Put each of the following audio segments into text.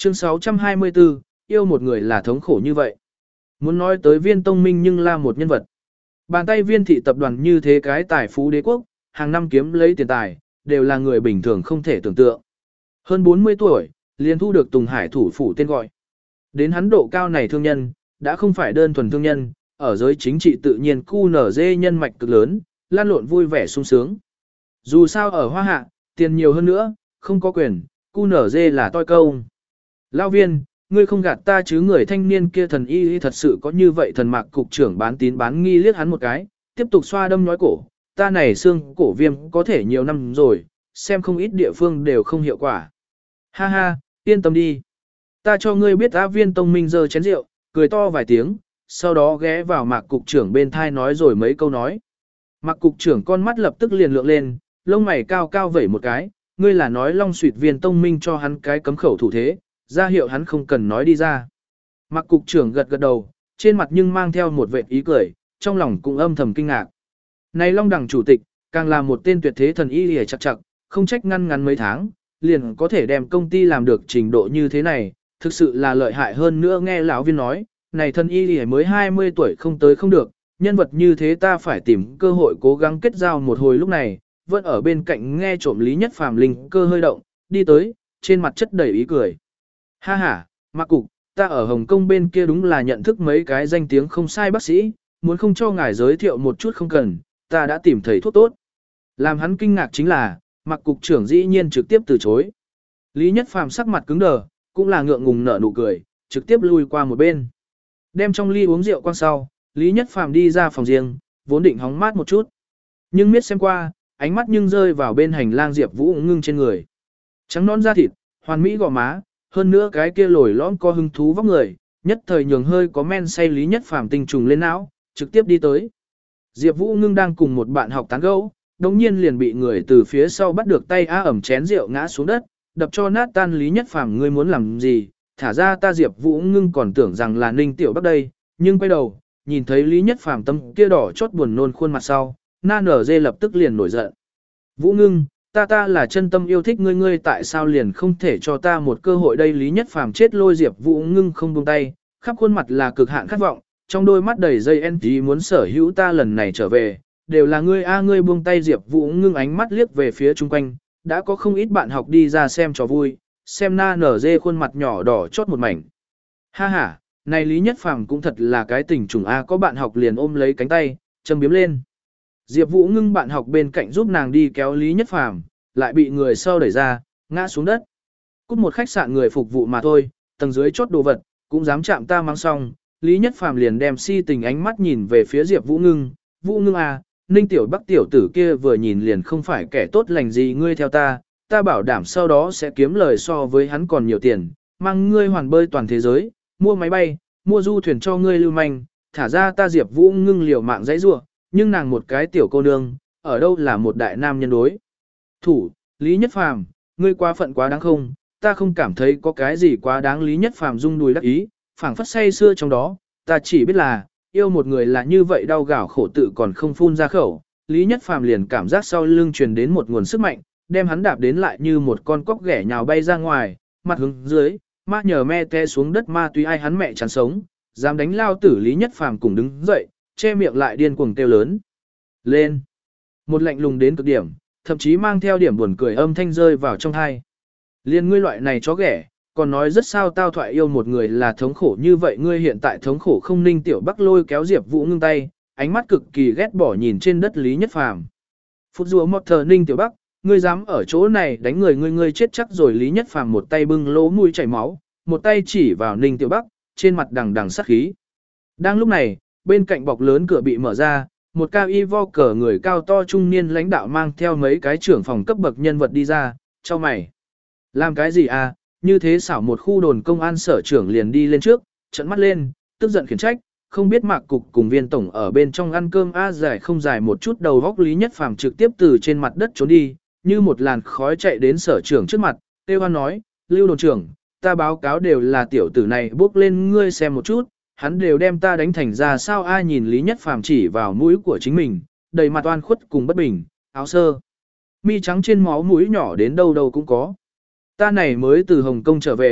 Chương 624, yêu một người là thống khổ như vậy. Muốn nói tới Viên Tông Minh nhưng là một nhân vật. Bàn tay Viên thị tập đoàn như thế cái tài phú đế quốc, hàng năm kiếm lấy tiền tài, đều là người bình thường không thể tưởng tượng. Hơn 40 tuổi, liền thu được Tùng Hải thủ phủ tên gọi. Đến hắn độ cao này thương nhân, đã không phải đơn thuần thương nhân, ở giới chính trị tự nhiên QNZ nhân mạch cực lớn, lan lộn vui vẻ sung sướng. Dù sao ở Hoa Hạ, tiền nhiều hơn nữa, không có quyền, QNZ là toi công. Lao Viên, ngươi không gạt ta chứ, người thanh niên kia thần y thật sự có như vậy. Thần Mạc cục trưởng bán tín bán nghi liếc hắn một cái, tiếp tục xoa đâm nhói cổ, ta này xương cổ viêm có thể nhiều năm rồi, xem không ít địa phương đều không hiệu quả. Ha ha, yên tâm đi. Ta cho ngươi biết. Á Viên Tông Minh giơ chén rượu, cười to vài tiếng, sau đó ghé vào Mạc cục trưởng bên thai nói rồi mấy câu nói. Mạc cục trưởng con mắt lập tức liền lượng lên, lông mày cao cao vẩy một cái, ngươi là nói Long Suyệt Viên Tông Minh cho hắn cái cấm khẩu thủ thế, ra hiệu hắn không cần nói đi ra. Mạc cục trưởng gật gật đầu, trên mặt nhưng mang theo một vệt ý cười, trong lòng cũng âm thầm kinh ngạc. Này Long Đằng chủ tịch, càng là một tên tuyệt thế thần y hề chặt chặt, không trách ngăn ngắn mấy tháng, liền có thể đem công ty làm được trình độ như thế này, thực sự là lợi hại. Hơn nữa nghe lão Viên nói, này thần y hề mới 20 tuổi không tới không được, nhân vật như thế ta phải tìm cơ hội cố gắng kết giao một hồi. Lúc này, vẫn ở bên cạnh nghe trộm Lý Nhất Phàm linh cơ hơi động, đi tới, trên mặt chất đầy ý cười. Ha ha, Mạc cục, ta ở Hồng Kông bên kia đúng là nhận thức mấy cái danh tiếng không sai bác sĩ, muốn không cho ngài giới thiệu một chút không cần, ta đã tìm thấy thuốc tốt. Làm hắn kinh ngạc chính là, Mạc cục trưởng dĩ nhiên trực tiếp từ chối. Lý Nhất Phàm sắc mặt cứng đờ, cũng là ngượng ngùng nở nụ cười, trực tiếp lui qua một bên. Đem trong ly uống rượu quang sau, Lý Nhất Phàm đi ra phòng riêng, vốn định hóng mát một chút. Nhưng miết xem qua, ánh mắt nhưng rơi vào bên hành lang Diệp Vũ Ngưng trên người. Trắng non da thịt, hoàn mỹ gò má, hơn nữa cái kia lồi lõm có hứng thú vóc người, nhất thời nhường hơi có men say Lý Nhất Phàm tinh trùng lên não, trực tiếp đi tới. Diệp Vũ Ngưng đang cùng một bạn học tán gẫu, đống nhiên liền bị người từ phía sau bắt được tay ẩm chén rượu ngã xuống đất, đập cho nát tan. Lý Nhất Phàm, ngươi muốn làm gì? Thả ra ta. Diệp Vũ Ngưng còn tưởng rằng là Ninh Tiểu Bắc đây, nhưng quay đầu, nhìn thấy Lý Nhất Phàm tâm kia đỏ chót buồn nôn khuôn mặt sau, na nở dê lập tức liền nổi giận. Vũ Ngưng, ta là chân tâm yêu thích ngươi, ngươi tại sao liền không thể cho ta một cơ hội đây? Lý Nhất Phàm chết lôi Diệp Vũ Ngưng không buông tay, khắp khuôn mặt là cực hạn khát vọng, trong đôi mắt đầy dây NG muốn sở hữu. Ta lần này trở về, đều là ngươi ngươi buông tay. Diệp Vũ Ngưng ánh mắt liếc về phía chung quanh, đã có không ít bạn học đi ra xem trò vui, xem na nở dê khuôn mặt nhỏ đỏ chót một mảnh. Ha ha, này Lý Nhất Phàm cũng thật là cái tình trùng có bạn học liền ôm lấy cánh tay, châm biếm lên. Diệp Vũ Ngưng bạn học bên cạnh giúp nàng đi kéo Lý Nhất Phàm, lại bị người sau đẩy ra, ngã xuống đất. Cút một khách sạn người phục vụ mà thôi, tầng dưới chốt đồ vật, cũng dám chạm ta mang xong. Lý Nhất Phàm liền đem si tình ánh mắt nhìn về phía Diệp Vũ Ngưng, Vũ Ngưng Ninh Tiểu Bắc tiểu tử kia vừa nhìn liền không phải kẻ tốt lành gì, ngươi theo ta bảo đảm sau đó sẽ kiếm lời so với hắn còn nhiều tiền, mang ngươi hoàn bơi toàn thế giới, mua máy bay, mua du thuyền cho ngươi lưu manh, thả ra ta. Diệp Vũ Ngưng liều mạng dãy rủa, nhưng nàng một cái tiểu cô nương, ở đâu là một đại nam nhân đối thủ. Lý Nhất Phàm, ngươi quá phận quá đáng không? Ta không cảm thấy có cái gì quá đáng. Lý Nhất Phàm rung đùi đắc ý, phảng phất say xưa trong đó, ta chỉ biết là yêu một người là như vậy, đau gào khổ tự còn không phun ra khẩu. Lý Nhất Phàm liền cảm giác sau lưng truyền đến một nguồn sức mạnh, đem hắn đạp đến lại như một con cóc ghẻ nhào bay ra ngoài, mặt hướng dưới, ma nhờ me té xuống đất. Ma túy ai hắn mẹ chán sống, dám đánh lao tử. Lý Nhất Phàm cùng đứng dậy, che miệng lại điên cuồng kêu lớn lên, một lạnh lùng đến cực điểm, thậm chí mang theo điểm buồn cười âm thanh rơi vào trong tai. Liên ngươi loại này chó ghẻ, còn nói rất sao tao thoại yêu một người là thống khổ như vậy, ngươi hiện tại thống khổ không? Ninh Tiểu Bắc lôi kéo Diệp Vũ Ngưng tay, ánh mắt cực kỳ ghét bỏ nhìn trên đất Lý Nhất Phàm. Phút rùa một thờ, Ninh Tiểu Bắc, ngươi dám ở chỗ này đánh người, ngươi chết chắc rồi. Lý Nhất Phàm một tay bưng lỗ mũi chảy máu, một tay chỉ vào Ninh Tiểu Bắc, trên mặt đằng đằng sát khí. Đang lúc này, bên cạnh bọc lớn cửa bị mở ra, một cao y vo cờ người cao to trung niên lãnh đạo mang theo mấy cái trưởng phòng cấp bậc nhân vật đi ra, cho mày. Làm cái gì như thế xảo? Một khu đồn công an sở trưởng liền đi lên trước, trợn mắt lên, tức giận khiển trách, không biết Mạc cục cùng Viên tổng ở bên trong ăn cơm dài không dài một chút đầu góc. Lý Nhất Phàm trực tiếp từ trên mặt đất trốn đi, như một làn khói chạy đến sở trưởng trước mặt, kêu hoan nói, Lưu đồn trưởng, ta báo cáo đều là tiểu tử này bước lên, ngươi xem một chút, hắn đều đem ta đánh thành ra sao? Ai nhìn Lý Nhất Phàm chỉ vào mũi của chính mình, đầy mặt oan khuất cùng bất bình, áo sơ mi trắng trên máu mũi nhỏ đến đâu đâu cũng có. Ta này mới từ Hồng Kông trở về,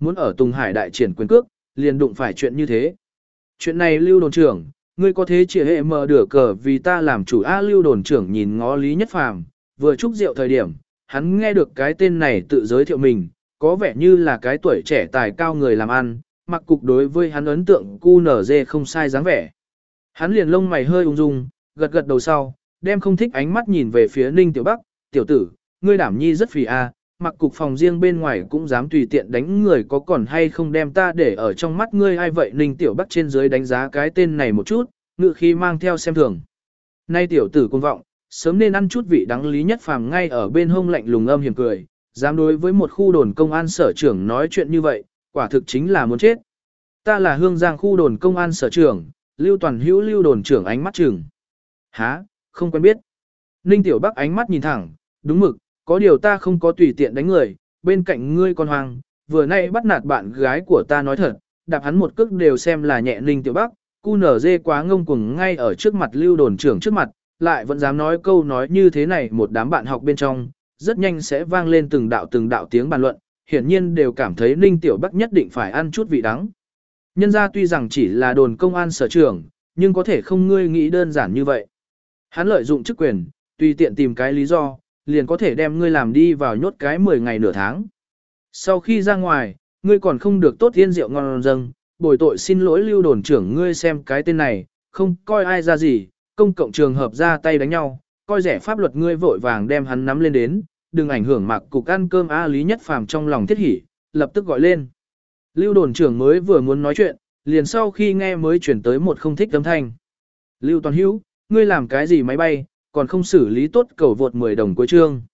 muốn ở Tùng Hải đại triển quyền cước, liền đụng phải chuyện như thế. Chuyện này Lưu đồn trưởng, ngươi có thế chỉ hệ mở đửa cờ vì ta làm chủ A. Lưu đồn trưởng nhìn ngó Lý Nhất Phàm, vừa chúc rượu thời điểm, hắn nghe được cái tên này tự giới thiệu mình, có vẻ như là cái tuổi trẻ tài cao người làm ăn, mặc cục đối với hắn ấn tượng QNZ không sai dáng vẻ. Hắn liền lông mày hơi ung dung, gật gật đầu sau, đem không thích ánh mắt nhìn về phía Ninh Tiểu Bắc, tiểu tử, ngươi đảm nhi rất phì a, mặc cục phòng riêng bên ngoài cũng dám tùy tiện đánh người có còn hay không đem ta để ở trong mắt ngươi ai vậy. Ninh Tiểu Bắc trên dưới đánh giá cái tên này một chút, ngự khí mang theo xem thường. Nay tiểu tử cuồng vọng, sớm nên ăn chút vị đắng. Lý Nhất Phàm ngay ở bên hông lạnh lùng âm hiểm cười, dám đối với một khu đồn công an sở trưởng nói chuyện như vậy, quả thực chính là muốn chết. Ta là Hương Giang khu đồn công an sở trưởng, Lưu Toàn Hữu. Lưu đồn trưởng ánh mắt trừng. Hả, không quen biết. Ninh Tiểu Bắc ánh mắt nhìn thẳng, đúng mực, có điều ta không có tùy tiện đánh người, bên cạnh ngươi con hoang, vừa nay bắt nạt bạn gái của ta nói thật, đạp hắn một cước đều xem là nhẹ. Ninh Tiểu Bắc, QNZ quá ngông cuồng ngay ở trước mặt Lưu đồn trưởng trước mặt, lại vẫn dám nói câu nói như thế này. Một đám bạn học bên trong, rất nhanh sẽ vang lên từng đạo tiếng bàn luận, hiển nhiên đều cảm thấy Ninh Tiểu Bắc nhất định phải ăn chút vị đắng. Nhân ra tuy rằng chỉ là đồn công an sở trưởng, nhưng có thể không ngươi nghĩ đơn giản như vậy. Hắn lợi dụng chức quyền, tùy tiện tìm cái lý do, liền có thể đem ngươi làm đi vào nhốt cái 10 ngày nửa tháng. Sau khi ra ngoài, ngươi còn không được tốt tiên rượu ngon dâng, bồi tội xin lỗi. Lưu đồn trưởng, ngươi xem cái tên này, không coi ai ra gì, công cộng trường hợp ra tay đánh nhau, coi rẻ pháp luật, ngươi vội vàng đem hắn nắm lên đến, đừng ảnh hưởng mặc cục ăn cơm A. Lý Nhất Phàm trong lòng thiết hỉ, lập tức gọi lên. Lưu đồn trưởng mới vừa muốn nói chuyện, liền sau khi nghe mới chuyển tới một không thích âm thanh. Lưu Toàn Hữu, ngươi làm cái gì máy bay, còn không xử lý tốt cầu vượt 10 đồng cuối chương.